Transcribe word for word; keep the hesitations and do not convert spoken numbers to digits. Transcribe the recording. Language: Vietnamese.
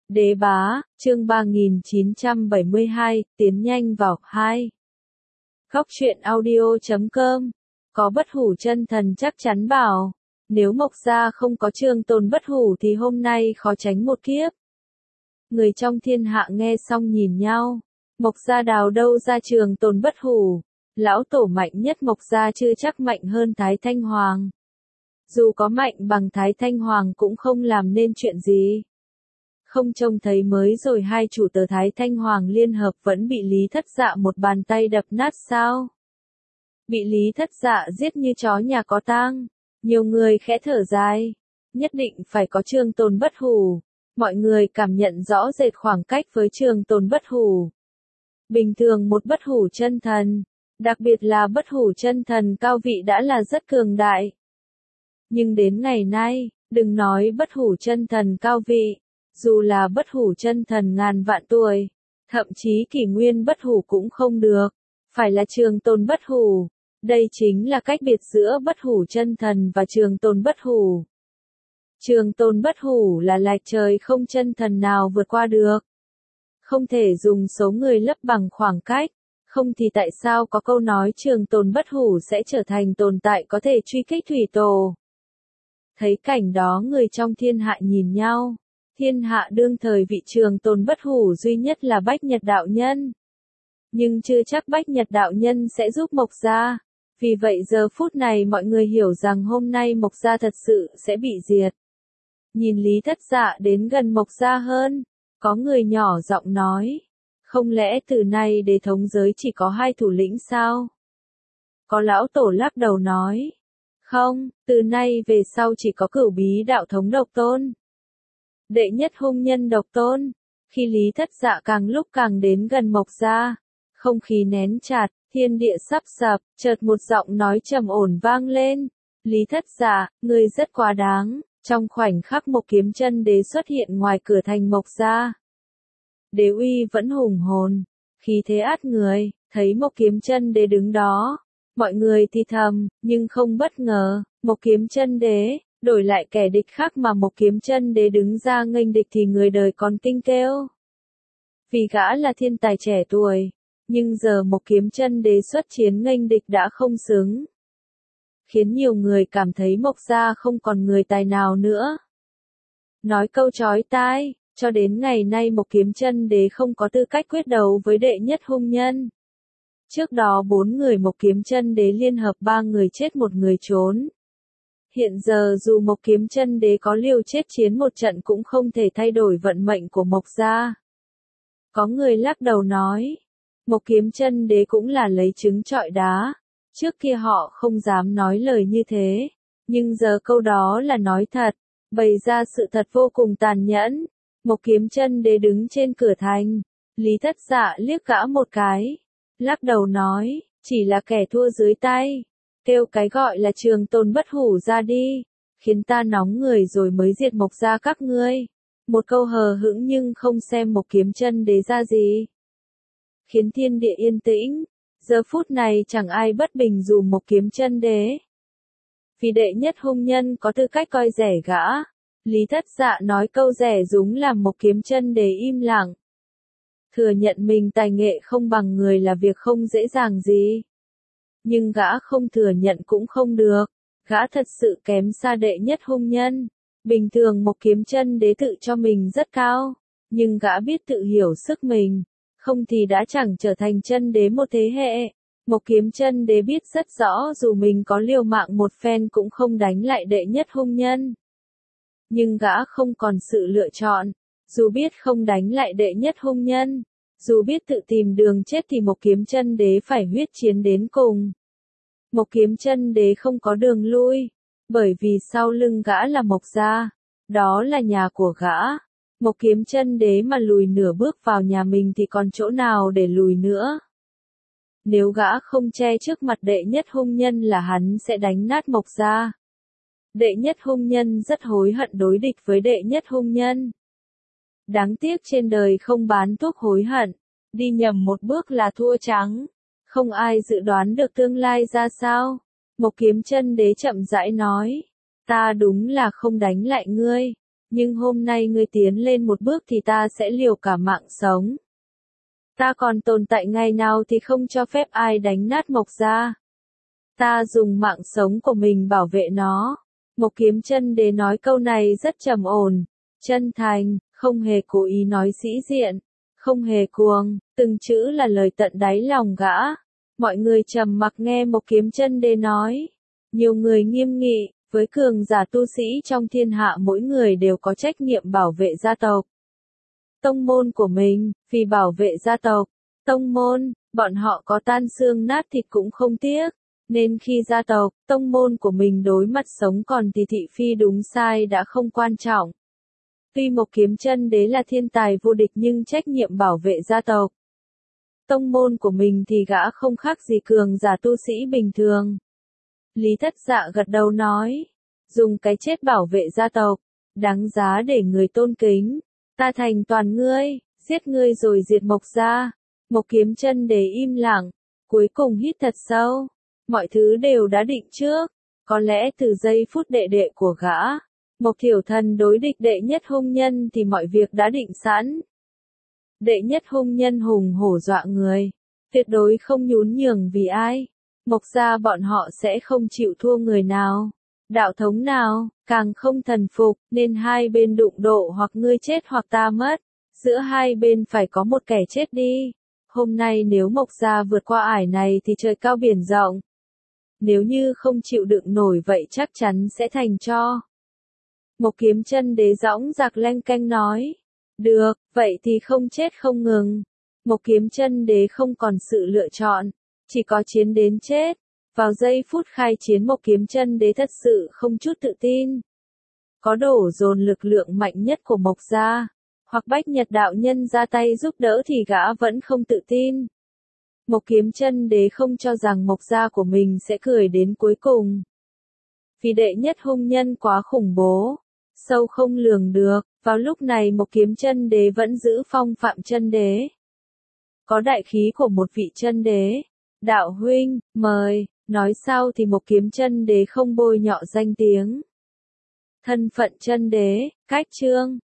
Đế bá, chương ba nghìn chín trăm bảy mươi hai, tiến nhanh vào, hai. Góc truyện audio chấm com. Có bất hủ chân thần chắc chắn bảo, nếu Mộc gia không có Trường Tồn bất hủ thì hôm nay khó tránh một kiếp. Người trong thiên hạ nghe xong nhìn nhau, Mộc gia đào đâu ra Trường Tồn bất hủ, lão tổ mạnh nhất Mộc gia chưa chắc mạnh hơn Thái Thanh Hoàng. Dù có mạnh bằng Thái Thanh Hoàng cũng không làm nên chuyện gì. Không trông thấy mới rồi hai chủ tớ Thái Thanh Hoàng liên hợp vẫn bị Lý Thất Dạ một bàn tay đập nát sao? Bị Lý Thất Dạ giết như chó nhà có tang. Nhiều người khẽ thở dài. Nhất định phải có Trường Tồn bất hủ. Mọi người cảm nhận rõ rệt khoảng cách với Trường Tồn bất hủ. Bình thường một bất hủ chân thần, đặc biệt là bất hủ chân thần cao vị đã là rất cường đại. Nhưng đến ngày nay, đừng nói bất hủ chân thần cao vị. Dù là bất hủ chân thần ngàn vạn tuổi, thậm chí kỷ nguyên bất hủ cũng không được, phải là Trường Tồn bất hủ. Đây chính là cách biệt giữa bất hủ chân thần và Trường Tồn bất hủ. Trường Tồn bất hủ là lạch trời không chân thần nào vượt qua được. Không thể dùng số người lấp bằng khoảng cách, không thì tại sao có câu nói Trường Tồn bất hủ sẽ trở thành tồn tại có thể truy kích thủy tổ. Thấy cảnh đó người trong thiên hạ nhìn nhau. Thiên hạ đương thời vị Trường Tồn bất hủ duy nhất là Bách Nhật đạo nhân. Nhưng chưa chắc Bách Nhật đạo nhân sẽ giúp Mộc gia. Vì vậy giờ phút này mọi người hiểu rằng hôm nay Mộc gia thật sự sẽ bị diệt. Nhìn Lý Thất Dạ đến gần Mộc gia hơn, có người nhỏ giọng nói, không lẽ từ nay đế thống giới chỉ có hai thủ lĩnh sao? Có lão tổ lắc đầu nói, không, từ nay về sau chỉ có Cửu Bí đạo thống độc tôn. Đệ nhất hung nhân độc tôn. Khi Lý Thất Dạ càng lúc càng đến gần Mộc gia, không khí nén chặt, thiên địa sắp sập, chợt một giọng nói trầm ổn vang lên. Lý Thất Dạ, ngươi rất quá đáng. Trong khoảnh khắc một kiếm chân đế xuất hiện ngoài cửa thành Mộc gia. Đế uy vẫn hùng hồn, khí thế át người, thấy một kiếm chân đế đứng đó. Mọi người thì thầm, nhưng không bất ngờ, một kiếm chân đế. Đổi lại kẻ địch khác mà một kiếm chân đế đứng ra nghênh địch thì người đời còn kinh kêu. Vì gã là thiên tài trẻ tuổi, nhưng giờ một kiếm chân đế xuất chiến nghênh địch đã không xứng. Khiến nhiều người cảm thấy Mộc gia không còn người tài nào nữa. Nói câu chói tai, cho đến ngày nay một kiếm chân đế không có tư cách quyết đấu với đệ nhất hung nhân. Trước đó bốn người một kiếm chân đế liên hợp ba người chết một người trốn. Hiện giờ dù Mộc kiếm chân đế có liều chết chiến một trận cũng không thể thay đổi vận mệnh của Mộc gia. Có người lắc đầu nói, Mộc kiếm chân đế cũng là lấy trứng trọi đá. Trước kia họ không dám nói lời như thế, nhưng giờ câu đó là nói thật, bày ra sự thật vô cùng tàn nhẫn. Mộc kiếm chân đế đứng trên cửa thành, Lý Thất Dạ liếc gã một cái, lắc đầu nói, chỉ là kẻ thua dưới tay. Kêu cái gọi là Trường Tồn bất hủ ra đi, khiến ta nóng người rồi mới diệt Mộc gia các ngươi. Một câu hờ hững nhưng không xem một kiếm chân đế ra gì. Khiến thiên địa yên tĩnh, giờ phút này chẳng ai bất bình dù một kiếm chân đế. Vì đệ nhất hung nhân có tư cách coi rẻ gã, Lý Thất Dạ nói câu rẻ rúng làm một kiếm chân đế im lặng. Thừa nhận mình tài nghệ không bằng người là việc không dễ dàng gì. Nhưng gã không thừa nhận cũng không được, gã thật sự kém xa đệ nhất hung nhân. Bình thường một kiếm chân đế tự cho mình rất cao, nhưng gã biết tự hiểu sức mình, không thì đã chẳng trở thành chân đế một thế hệ. Một kiếm chân đế biết rất rõ dù mình có liều mạng một phen cũng không đánh lại đệ nhất hung nhân. Nhưng gã không còn sự lựa chọn, dù biết không đánh lại đệ nhất hung nhân. Dù biết tự tìm đường chết thì một kiếm chân đế phải huyết chiến đến cùng. Một kiếm chân đế không có đường lui, bởi vì sau lưng gã là Mộc gia, đó là nhà của gã. Một kiếm chân đế mà lùi nửa bước vào nhà mình thì còn chỗ nào để lùi nữa. Nếu gã không che trước mặt đệ nhất hung nhân là hắn sẽ đánh nát Mộc gia. Đệ nhất hung nhân rất hối hận đối địch với đệ nhất hung nhân. Đáng tiếc trên đời không bán thuốc hối hận, đi nhầm một bước là thua trắng. Không ai dự đoán được tương lai ra sao. Một kiếm chân đế chậm rãi nói, ta đúng là không đánh lại ngươi, Nhưng hôm nay ngươi tiến lên một bước thì ta sẽ liều cả mạng sống. Ta còn tồn tại ngày nào thì không cho phép ai đánh nát Mộc gia. Ta dùng mạng sống của mình bảo vệ nó. Mộc Kiếm Chân Đế nói câu này rất trầm ổn, chân thành, không hề cố ý nói sĩ diện, không hề cuồng, từng chữ là lời tận đáy lòng gã. Mọi người trầm mặc nghe Mộc Kiếm Chân Đế nói. Nhiều người nghiêm nghị, với cường giả tu sĩ trong thiên hạ mỗi người đều có trách nhiệm bảo vệ gia tộc. Tông môn của mình, vì bảo vệ gia tộc, tông môn, bọn họ có tan xương nát thịt cũng không tiếc. Nên khi gia tộc, tông môn của mình đối mặt sống còn thì thị phi đúng sai đã không quan trọng. Tuy Mộc Kiếm Chân Đế là thiên tài vô địch nhưng trách nhiệm bảo vệ gia tộc, tông môn của mình thì gã không khác gì cường giả tu sĩ bình thường. Lý Thất Dạ gật đầu nói, dùng cái chết bảo vệ gia tộc, đáng giá để người tôn kính. Ta thành toàn ngươi, giết ngươi rồi diệt Mộc gia. Mộc Kiếm Chân Đế im lặng, cuối cùng hít thật sâu. Mọi thứ đều đã định trước, có lẽ từ giây phút đệ đệ của gã, Mộc Thiểu Thần đối địch đệ nhất hung nhân thì mọi việc đã định sẵn. Đệ nhất hung nhân hùng hổ dọa người, tuyệt đối không nhún nhường vì ai. Mộc gia bọn họ sẽ không chịu thua người nào, đạo thống nào, càng không thần phục, nên hai bên đụng độ hoặc ngươi chết hoặc ta mất. Giữa hai bên phải có một kẻ chết đi. Hôm nay nếu Mộc gia vượt qua ải này thì trời cao biển rộng. Nếu như không chịu đựng nổi vậy chắc chắn sẽ thành tro. Mộc Kiếm Chân Đế dõng dạc lanh canh nói. Được, vậy thì không chết không ngừng. Mộc Kiếm Chân Đế không còn sự lựa chọn, chỉ có chiến đến chết. Vào giây phút khai chiến Mộc Kiếm Chân Đế thật sự không chút tự tin. Có đổ dồn lực lượng mạnh nhất của Mộc gia, hoặc Bách Nhật đạo nhân ra tay giúp đỡ thì gã vẫn không tự tin. Mộc Kiếm Chân Đế không cho rằng Mộc gia của mình sẽ cười đến cuối cùng. Vì đệ nhất hung nhân quá khủng bố, sâu không lường được, vào lúc này Mộc Kiếm Chân Đế vẫn giữ phong phạm chân đế. Có đại khí của một vị chân đế. Đạo huynh, mời, nói sau thì Mộc Kiếm Chân Đế không bôi nhọ danh tiếng. Thân phận chân đế, cách chương.